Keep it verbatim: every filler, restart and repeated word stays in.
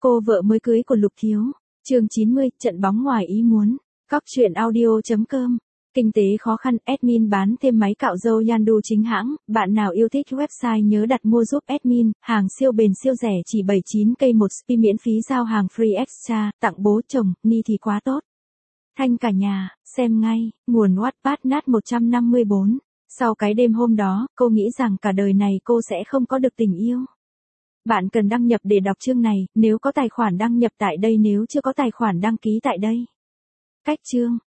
Cô vợ mới cưới của Lục Thiếu. Chương chín mươi, trận bóng ngoài ý muốn. Cóc truyện audio chấm com. Kinh tế khó khăn, admin bán thêm máy cạo râu Yandu chính hãng. Bạn nào yêu thích website nhớ đặt mua giúp admin. Hàng siêu bền siêu rẻ chỉ bảy mươi chín k một spi, miễn phí giao hàng free extra. Tặng bố chồng, ni thì quá tốt. Thanh cả nhà, xem ngay. Nguồn Wattpad nát một trăm năm mươi bốn. Sau cái đêm hôm đó, cô nghĩ rằng cả đời này cô sẽ không có được tình yêu. Bạn cần đăng nhập để đọc chương này, nếu có tài khoản đăng nhập tại đây, nếu chưa có tài khoản đăng ký tại đây. Cách chương,